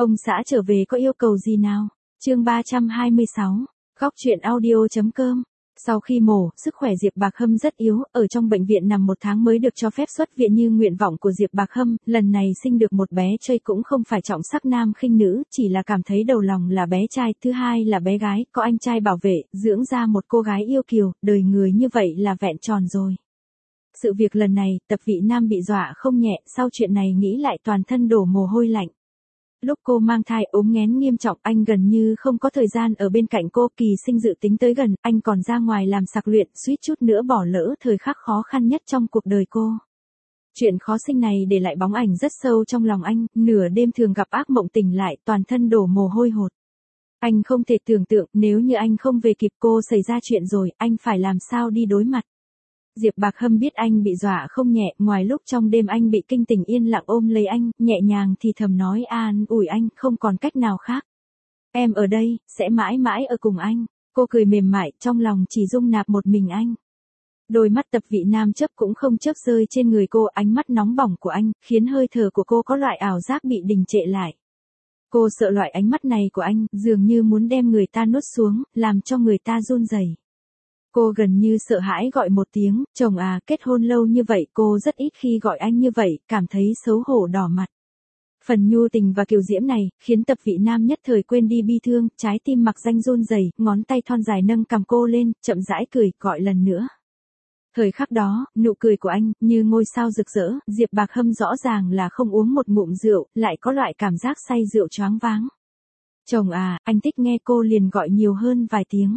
Ông xã trở về có yêu cầu gì nào? Chương 326, Góc truyện audio.com. Sau khi mổ, sức khỏe Diệp Bạc Hâm rất yếu, ở trong bệnh viện nằm 1 tháng mới được cho phép xuất viện như nguyện vọng của Diệp Bạc Hâm, lần này sinh được một bé trai cũng không phải trọng sắc nam khinh nữ, chỉ là cảm thấy đầu lòng là bé trai, thứ hai là bé gái, có anh trai bảo vệ, dưỡng ra một cô gái yêu kiều, đời người như vậy là vẹn tròn rồi. Sự việc lần này, Tập Vị Nam bị dọa không nhẹ, sau chuyện này nghĩ lại toàn thân đổ mồ hôi lạnh. Lúc cô mang thai ốm nghén nghiêm trọng, anh gần như không có thời gian ở bên cạnh cô, kỳ sinh dự tính tới gần, anh còn ra ngoài làm sạc luyện, suýt chút nữa bỏ lỡ thời khắc khó khăn nhất trong cuộc đời cô. Chuyện khó sinh này để lại bóng ảnh rất sâu trong lòng anh, nửa đêm thường gặp ác mộng tỉnh lại, toàn thân đổ mồ hôi hột. Anh không thể tưởng tượng, nếu như anh không về kịp cô xảy ra chuyện rồi, anh phải làm sao đi đối mặt. Diệp Bạc Hâm biết anh bị dọa không nhẹ, ngoài lúc trong đêm anh bị kinh tỉnh yên lặng ôm lấy anh, nhẹ nhàng thì thầm nói an ủi anh, không còn cách nào khác. Em ở đây, sẽ mãi mãi ở cùng anh. Cô cười mềm mại, trong lòng chỉ dung nạp một mình anh. Đôi mắt Tập Vị Nam chớp cũng không chớp rơi trên người cô, ánh mắt nóng bỏng của anh, khiến hơi thở của cô có loại ảo giác bị đình trệ lại. Cô sợ loại ánh mắt này của anh, dường như muốn đem người ta nuốt xuống, làm cho người ta run rẩy. Cô gần như sợ hãi gọi một tiếng, chồng à, kết hôn lâu như vậy cô rất ít khi gọi anh như vậy, cảm thấy xấu hổ đỏ mặt. Phần nhu tình và kiều diễm này, khiến Tập Vị Nam nhất thời quên đi bi thương, trái tim mặc danh run rẩy, ngón tay thon dài nâng cằm cô lên, chậm rãi cười, gọi lần nữa. Thời khắc đó, nụ cười của anh, như ngôi sao rực rỡ, Diệp Bạc Hâm rõ ràng là không uống một ngụm rượu, lại có loại cảm giác say rượu choáng váng. Chồng à, anh thích nghe cô liền gọi nhiều hơn vài tiếng.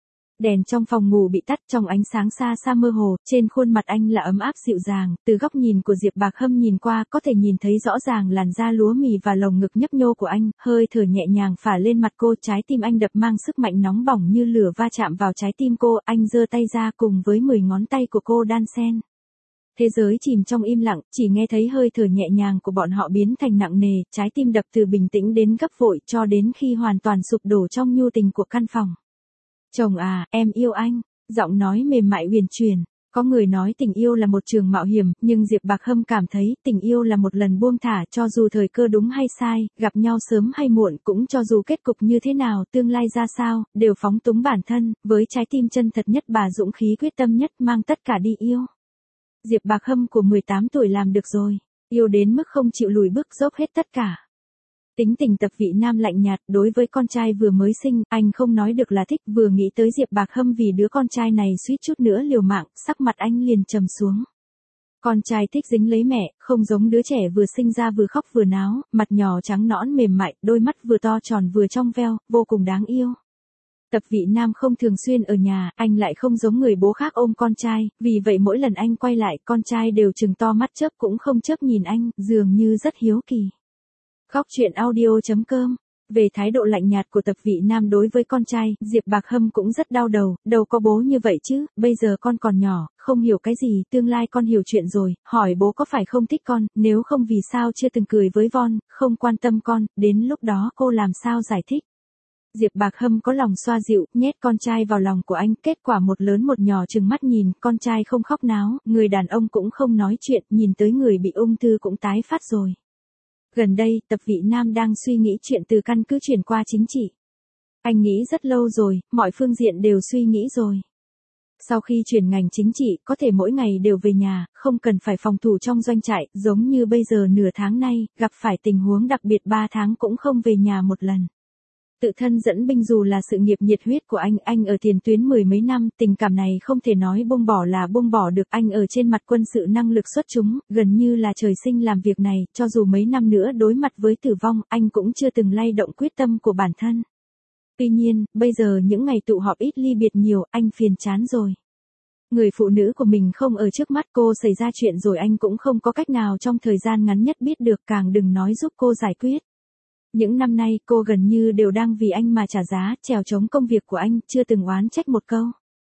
Đèn trong phòng ngủ bị tắt, trong ánh sáng xa xa mơ hồ, trên khuôn mặt anh là ấm áp dịu dàng, từ góc nhìn của Diệp Bạc Hâm nhìn qua có thể nhìn thấy rõ ràng làn da lúa mì và lồng ngực nhấp nhô của anh, hơi thở nhẹ nhàng phả lên mặt cô, trái tim anh đập mang sức mạnh nóng bỏng như lửa va chạm vào trái tim cô, anh giơ tay ra cùng với 10 ngón tay của cô đan xen. Thế giới chìm trong im lặng, chỉ nghe thấy hơi thở nhẹ nhàng của bọn họ biến thành nặng nề, trái tim đập từ bình tĩnh đến gấp vội cho đến khi hoàn toàn sụp đổ trong nhu tình của căn phòng. Chồng à, em yêu anh, giọng nói mềm mại huyền truyền. Có người nói tình yêu là một trường mạo hiểm, nhưng Diệp Bạc Hâm cảm thấy tình yêu là một lần buông thả, cho dù thời cơ đúng hay sai, gặp nhau sớm hay muộn, cũng cho dù kết cục như thế nào, tương lai ra sao, đều phóng túng bản thân, với trái tim chân thật nhất, bà dũng khí quyết tâm nhất, mang tất cả đi yêu. Diệp Bạc Hâm của 18 tuổi làm được rồi, yêu đến mức không chịu lùi bước, dốc hết tất cả. Tính tình Tập Vị Nam lạnh nhạt, đối với con trai vừa mới sinh, anh không nói được là thích, vừa nghĩ tới Diệp Bạc Hâm vì đứa con trai này suýt chút nữa liều mạng, sắc mặt anh liền trầm xuống. Con trai thích dính lấy mẹ, không giống đứa trẻ vừa sinh ra vừa khóc vừa náo, mặt nhỏ trắng nõn mềm mại, đôi mắt vừa to tròn vừa trong veo, vô cùng đáng yêu. Tập Vị Nam không thường xuyên ở nhà, anh lại không giống người bố khác ôm con trai, vì vậy mỗi lần anh quay lại, con trai đều trừng to mắt chớp cũng không chớp nhìn anh, dường như rất hiếu kỳ. Góc truyện audio.com. Về thái độ lạnh nhạt của Tập Vị Nam đối với con trai, Diệp Bạc Hâm cũng rất đau đầu, đâu có bố như vậy chứ, bây giờ con còn nhỏ, không hiểu cái gì, tương lai con hiểu chuyện rồi, hỏi bố có phải không thích con, nếu không vì sao chưa từng cười với Von, không quan tâm con, đến lúc đó cô làm sao giải thích. Diệp Bạc Hâm có lòng xoa dịu, nhét con trai vào lòng của anh, kết quả một lớn một nhỏ trừng mắt nhìn, con trai không khóc náo, người đàn ông cũng không nói chuyện, nhìn tới người bị ung thư cũng tái phát rồi. Gần đây, Tập Vị Nam đang suy nghĩ chuyện từ căn cứ chuyển qua chính trị. Anh nghĩ rất lâu rồi, mọi phương diện đều suy nghĩ rồi. Sau khi chuyển ngành chính trị, có thể mỗi ngày đều về nhà, không cần phải phòng thủ trong doanh trại, giống như bây giờ nửa tháng nay, gặp phải tình huống đặc biệt 3 tháng cũng không về nhà một lần. Tự thân dẫn binh dù là sự nghiệp nhiệt huyết của anh ở tiền tuyến 10 mấy năm, tình cảm này không thể nói buông bỏ là buông bỏ được, anh ở trên mặt quân sự năng lực xuất chúng, gần như là trời sinh làm việc này, cho dù mấy năm nữa đối mặt với tử vong, anh cũng chưa từng lay động quyết tâm của bản thân. Tuy nhiên, bây giờ những ngày tụ họp ít ly biệt nhiều, anh phiền chán rồi. Người phụ nữ của mình không ở trước mắt, cô xảy ra chuyện rồi anh cũng không có cách nào trong thời gian ngắn nhất biết được, càng đừng nói giúp cô giải quyết. Những năm nay cô gần như đều đang vì anh mà trả giá, trèo chống công việc của anh, chưa từng oán trách một câu.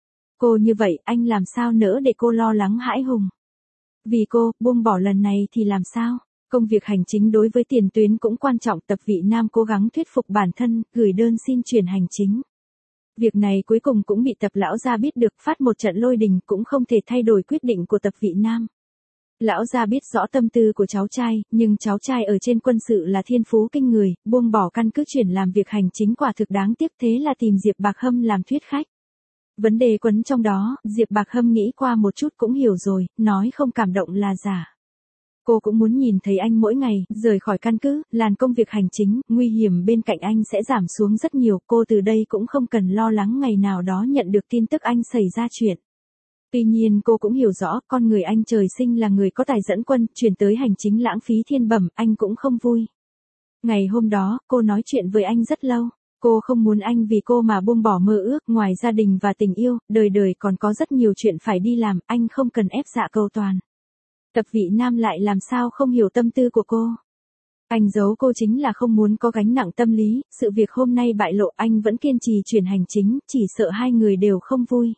Cô như vậy, anh làm sao nỡ để cô lo lắng hãi hùng. Vì cô, buông bỏ lần này thì làm sao? Công việc hành chính đối với tiền tuyến cũng quan trọng, Tập Vị Nam cố gắng thuyết phục bản thân, gửi đơn xin chuyển hành chính. Việc này cuối cùng cũng bị Tập lão gia biết được, phát một trận lôi đình cũng không thể thay đổi quyết định của Tập Vị Nam. Lão gia biết rõ tâm tư của cháu trai, nhưng cháu trai ở trên quân sự là thiên phú kinh người, buông bỏ căn cứ chuyển làm việc hành chính quả thực đáng tiếc, thế là tìm Diệp Bạc Hâm làm thuyết khách. Vấn đề quấn trong đó, Diệp Bạc Hâm nghĩ qua một chút cũng hiểu rồi, nói không cảm động là giả. Cô cũng muốn nhìn thấy anh mỗi ngày, rời khỏi căn cứ, làm công việc hành chính, nguy hiểm bên cạnh anh sẽ giảm xuống rất nhiều, cô từ đây cũng không cần lo lắng ngày nào đó nhận được tin tức anh xảy ra chuyện. Tuy nhiên cô cũng hiểu rõ, con người anh trời sinh là người có tài dẫn quân, chuyển tới hành chính lãng phí thiên bẩm, anh cũng không vui. Ngày hôm đó, cô nói chuyện với anh rất lâu. Cô không muốn anh vì cô mà buông bỏ mơ ước, ngoài gia đình và tình yêu, đời đời còn có rất nhiều chuyện phải đi làm, anh không cần ép dạ cầu toàn. Tập Vị Nam lại làm sao không hiểu tâm tư của cô. Anh giấu cô chính là không muốn có gánh nặng tâm lý, sự việc hôm nay bại lộ anh vẫn kiên trì chuyển hành chính, chỉ sợ hai người đều không vui.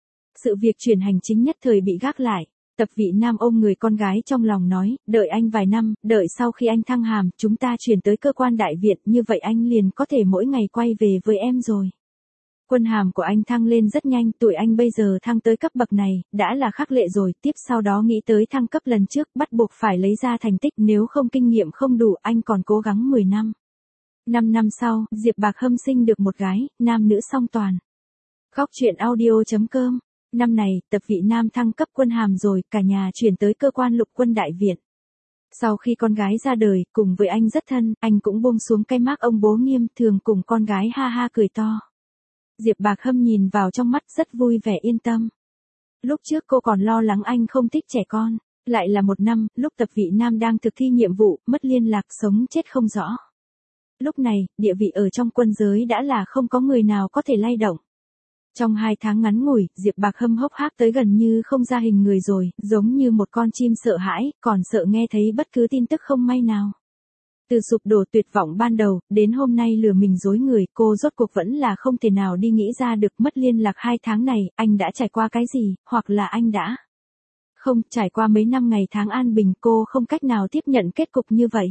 Sự việc chuyển hành chính nhất thời bị gác lại. Tập Vị Nam ôm người con gái trong lòng nói, đợi anh vài năm, đợi sau khi anh thăng hàm, chúng ta chuyển tới cơ quan đại viện, như vậy anh liền có thể mỗi ngày quay về với em rồi. Quân hàm của anh thăng lên rất nhanh, tuổi anh bây giờ thăng tới cấp bậc này, đã là khắc lệ rồi, tiếp sau đó nghĩ tới thăng cấp lần trước, bắt buộc phải lấy ra thành tích, nếu không kinh nghiệm không đủ, anh còn cố gắng 10 năm. 5 năm sau, Diệp Bạc Hâm sinh được một gái, nam nữ song toàn. Khóc chuyện audio.com. Năm này, Tập Vị Nam thăng cấp quân hàm rồi, cả nhà chuyển tới cơ quan lục quân đại viện. Sau khi con gái ra đời, cùng với anh rất thân, anh cũng buông xuống cái mác ông bố nghiêm, thường cùng con gái ha ha cười to. Diệp Bạc Hâm nhìn vào trong mắt rất vui vẻ yên tâm. Lúc trước cô còn lo lắng anh không thích trẻ con. Lại là một năm, lúc Tập Vị Nam đang thực thi nhiệm vụ, mất liên lạc, sống chết không rõ. Lúc này, địa vị ở trong quân giới đã là không có người nào có thể lay động. Trong 2 tháng ngắn ngủi, Diệp Bạc Hâm hốc hác tới gần như không ra hình người rồi, giống như một con chim sợ hãi, còn sợ nghe thấy bất cứ tin tức không may nào. Từ sụp đổ tuyệt vọng ban đầu, đến hôm nay lừa mình dối người, cô rốt cuộc vẫn là không thể nào đi nghĩ ra được mất liên lạc 2 tháng này, anh đã trải qua cái gì, hoặc là anh đã không trải qua mấy năm ngày tháng an bình, cô không cách nào tiếp nhận kết cục như vậy.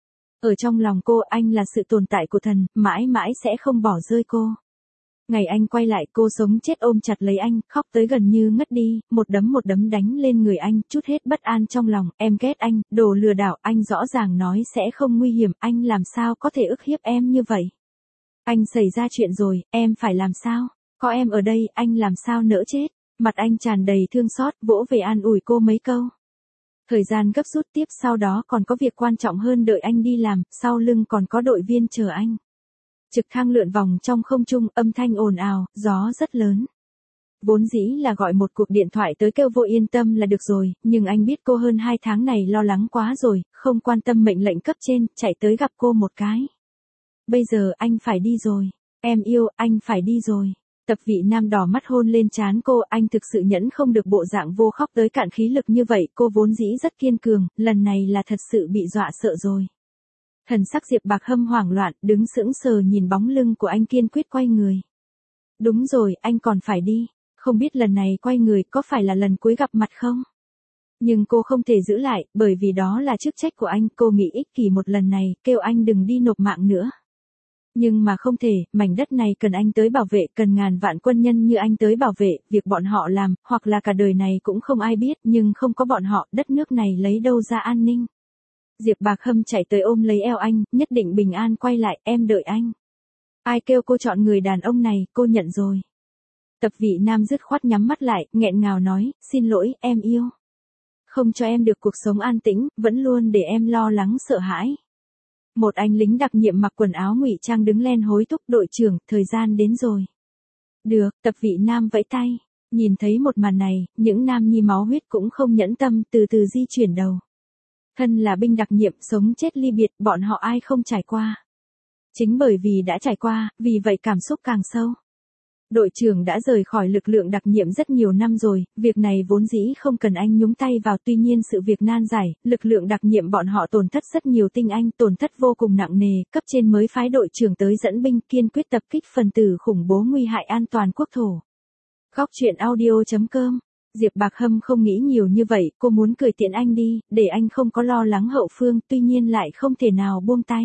Ở trong lòng cô, anh là sự tồn tại của thần, mãi mãi sẽ không bỏ rơi cô. Ngày anh quay lại, cô sống chết ôm chặt lấy anh, khóc tới gần như ngất đi, một đấm đánh lên người anh, chút hết bất an trong lòng, em ghét anh, đồ lừa đảo, anh rõ ràng nói sẽ không nguy hiểm, anh làm sao có thể ức hiếp em như vậy. Anh xảy ra chuyện rồi, em phải làm sao, có em ở đây, anh làm sao nỡ chết, mặt anh tràn đầy thương xót, vỗ về an ủi cô mấy câu. Thời gian gấp rút, tiếp sau đó còn có việc quan trọng hơn đợi anh đi làm, sau lưng còn có đội viên chờ anh. Trực thăng lượn vòng trong không trung, âm thanh ồn ào, gió rất lớn. Vốn dĩ là gọi một cuộc điện thoại tới kêu vô yên tâm là được rồi, nhưng anh biết cô hơn 2 tháng này lo lắng quá rồi, không quan tâm mệnh lệnh cấp trên, chạy tới gặp cô một cái. Bây giờ anh phải đi rồi. Em yêu, anh phải đi rồi. Tập Vị Nam đỏ mắt hôn lên trán cô, anh thực sự nhẫn không được bộ dạng vô khóc tới cạn khí lực như vậy, cô vốn dĩ rất kiên cường, lần này là thật sự bị dọa sợ rồi. Thần sắc Diệp Bạc Hâm hoảng loạn, đứng sững sờ nhìn bóng lưng của anh kiên quyết quay người. Đúng rồi, anh còn phải đi. Không biết lần này quay người có phải là lần cuối gặp mặt không? Nhưng cô không thể giữ lại, bởi vì đó là chức trách của anh, cô nghĩ ích kỷ một lần này, kêu anh đừng đi nộp mạng nữa. Nhưng mà không thể, mảnh đất này cần anh tới bảo vệ, cần ngàn vạn quân nhân như anh tới bảo vệ, việc bọn họ làm, hoặc là cả đời này cũng không ai biết, nhưng không có bọn họ, đất nước này lấy đâu ra an ninh. Diệp Bạc Hâm chạy tới ôm lấy eo anh, nhất định bình an quay lại, em đợi anh. Ai kêu cô chọn người đàn ông này, cô nhận rồi. Tập Vị Nam dứt khoát nhắm mắt lại, nghẹn ngào nói, xin lỗi, em yêu. Không cho em được cuộc sống an tĩnh, vẫn luôn để em lo lắng sợ hãi. Một anh lính đặc nhiệm mặc quần áo ngụy trang đứng lên hối thúc, đội trưởng, thời gian đến rồi. Được, Tập Vị Nam vẫy tay. Nhìn thấy một màn này, những nam nhi máu huyết cũng không nhẫn tâm, từ từ di chuyển đầu. Thân là binh đặc nhiệm, sống chết ly biệt, bọn họ ai không trải qua. Chính bởi vì đã trải qua, vì vậy cảm xúc càng sâu. Đội trưởng đã rời khỏi lực lượng đặc nhiệm rất nhiều năm rồi, việc này vốn dĩ không cần anh nhúng tay vào, tuy nhiên sự việc nan giải, lực lượng đặc nhiệm bọn họ tổn thất rất nhiều tinh anh, tổn thất vô cùng nặng nề, cấp trên mới phái đội trưởng tới dẫn binh, kiên quyết tập kích phần tử khủng bố nguy hại an toàn quốc thổ. Khóc chuyện audio.com. Diệp Bạc Hâm không nghĩ nhiều như vậy, cô muốn cười tiễn anh đi, để anh không có lo lắng hậu phương, tuy nhiên lại không thể nào buông tay.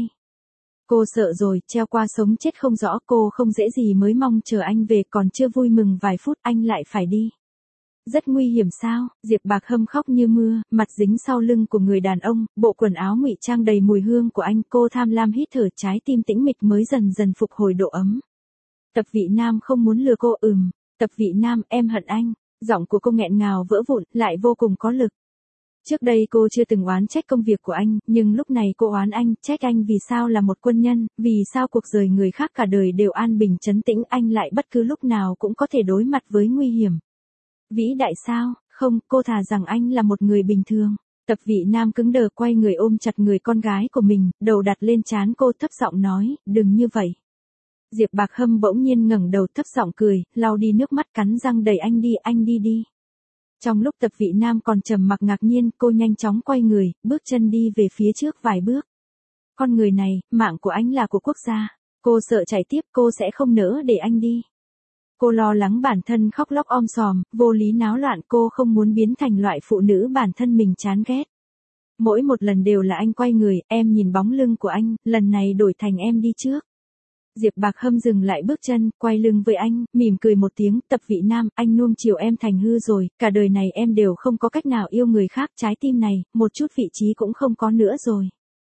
Cô sợ rồi, treo qua sống chết không rõ, cô không dễ gì mới mong chờ anh về, còn chưa vui mừng vài phút, anh lại phải đi. Rất nguy hiểm sao? Diệp Bạc Hâm khóc như mưa, mặt dính sau lưng của người đàn ông, bộ quần áo ngụy trang đầy mùi hương của anh, cô tham lam hít thở, trái tim tĩnh mịch mới dần dần phục hồi độ ấm. Tập Vị Nam không muốn lừa cô, Tập Vị Nam, em hận anh. Giọng của cô nghẹn ngào vỡ vụn, lại vô cùng có lực. Trước đây cô chưa từng oán trách công việc của anh, nhưng lúc này cô oán anh, trách anh vì sao là một quân nhân, vì sao cuộc đời người khác cả đời đều an bình trấn tĩnh, anh lại bất cứ lúc nào cũng có thể đối mặt với nguy hiểm. Vĩ đại sao? Không, cô thà rằng anh là một người bình thường. Tập Vị Nam cứng đờ quay người ôm chặt người con gái của mình, đầu đặt lên trán cô, thấp giọng nói, đừng như vậy. Diệp Bạc Hâm bỗng nhiên ngẩng đầu, thấp giọng cười, lau đi nước mắt, cắn răng đẩy anh đi. Trong lúc Tập Vị Nam còn trầm mặc ngạc nhiên, cô nhanh chóng quay người, bước chân đi về phía trước vài bước. Con người này, mạng của anh là của quốc gia. Cô sợ chạy tiếp, cô sẽ không nỡ để anh đi. Cô lo lắng bản thân khóc lóc om sòm, vô lý náo loạn, cô không muốn biến thành loại phụ nữ bản thân mình chán ghét. Mỗi một lần đều là anh quay người, em nhìn bóng lưng của anh, lần này đổi thành em đi trước. Diệp Bạc Hâm dừng lại bước chân, quay lưng với anh, mỉm cười một tiếng, Tập Vị Nam, anh nuông chiều em thành hư rồi, cả đời này em đều không có cách nào yêu người khác, trái tim này, một chút vị trí cũng không có nữa rồi.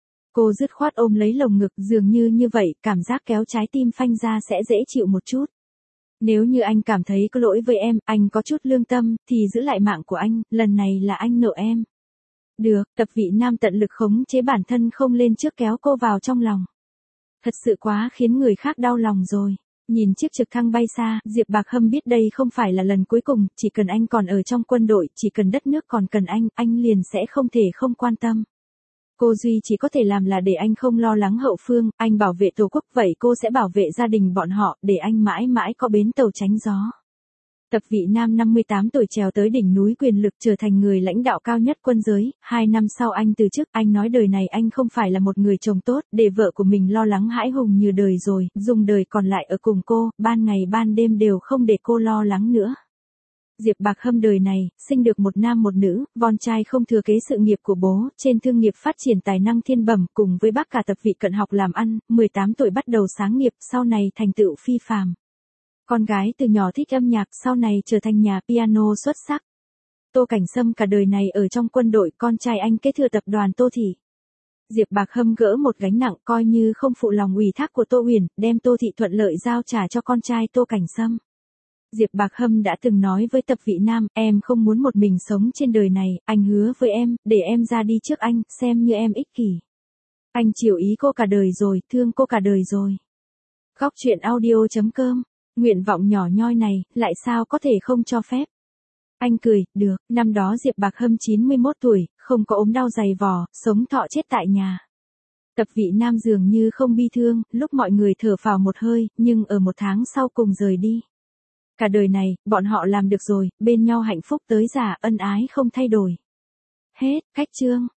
Cô dứt khoát ôm lấy lồng ngực, dường như vậy, cảm giác kéo trái tim phanh ra sẽ dễ chịu một chút. Nếu như anh cảm thấy có lỗi với em, anh có chút lương tâm, thì giữ lại mạng của anh, lần này là anh nợ em. Được, Tập Vị Nam tận lực khống chế bản thân không lên trước kéo cô vào trong lòng. Thật sự quá khiến người khác đau lòng rồi. Nhìn chiếc trực thăng bay xa, Diệp Bạc Hâm biết đây không phải là lần cuối cùng, chỉ cần anh còn ở trong quân đội, chỉ cần đất nước còn cần anh liền sẽ không thể không quan tâm. Cô duy chỉ có thể làm là để anh không lo lắng hậu phương, anh bảo vệ tổ quốc, vậy cô sẽ bảo vệ gia đình bọn họ, để anh mãi mãi có bến tàu tránh gió. Tập Vị Nam 58 tuổi trèo tới đỉnh núi quyền lực, trở thành người lãnh đạo cao nhất quân giới, 2 năm sau anh từ chức, anh nói đời này anh không phải là một người chồng tốt, để vợ của mình lo lắng hãi hùng như đời rồi, dùng đời còn lại ở cùng cô, ban ngày ban đêm đều không để cô lo lắng nữa. Diệp Bạc Hâm đời này, sinh được một nam một nữ, con trai không thừa kế sự nghiệp của bố, trên thương nghiệp phát triển tài năng thiên bẩm, cùng với bác cả Tập Vị Cận học làm ăn, 18 tuổi bắt đầu sáng nghiệp, sau này thành tựu phi phàm. Con gái từ nhỏ thích âm nhạc, sau này trở thành nhà piano xuất sắc. Tô Cảnh Sâm cả đời này ở trong quân đội, con trai anh kế thừa tập đoàn Tô Thị. Diệp Bạc Hâm gỡ một gánh nặng, coi như không phụ lòng ủy thác của Tô Huyền, đem Tô Thị thuận lợi giao trả cho con trai Tô Cảnh Sâm. Diệp Bạc Hâm đã từng nói với Tập Vị Nam, em không muốn một mình sống trên đời này, anh hứa với em, để em ra đi trước anh, xem như em ích kỷ. Anh chiều ý cô cả đời rồi, thương cô cả đời rồi. Góc truyện audio.com, nguyện vọng nhỏ nhoi này, lại sao có thể không cho phép. Anh cười, được, năm đó Diệp Bạc Hâm 91 tuổi, không có ốm đau dày vò, sống thọ chết tại nhà. Tập Vị Nam dường như không bi thương, lúc mọi người thở phào một hơi, nhưng ở một tháng sau cùng rời đi. Cả đời này, bọn họ làm được rồi, bên nhau hạnh phúc tới già, ân ái không thay đổi. Hết, cách chương.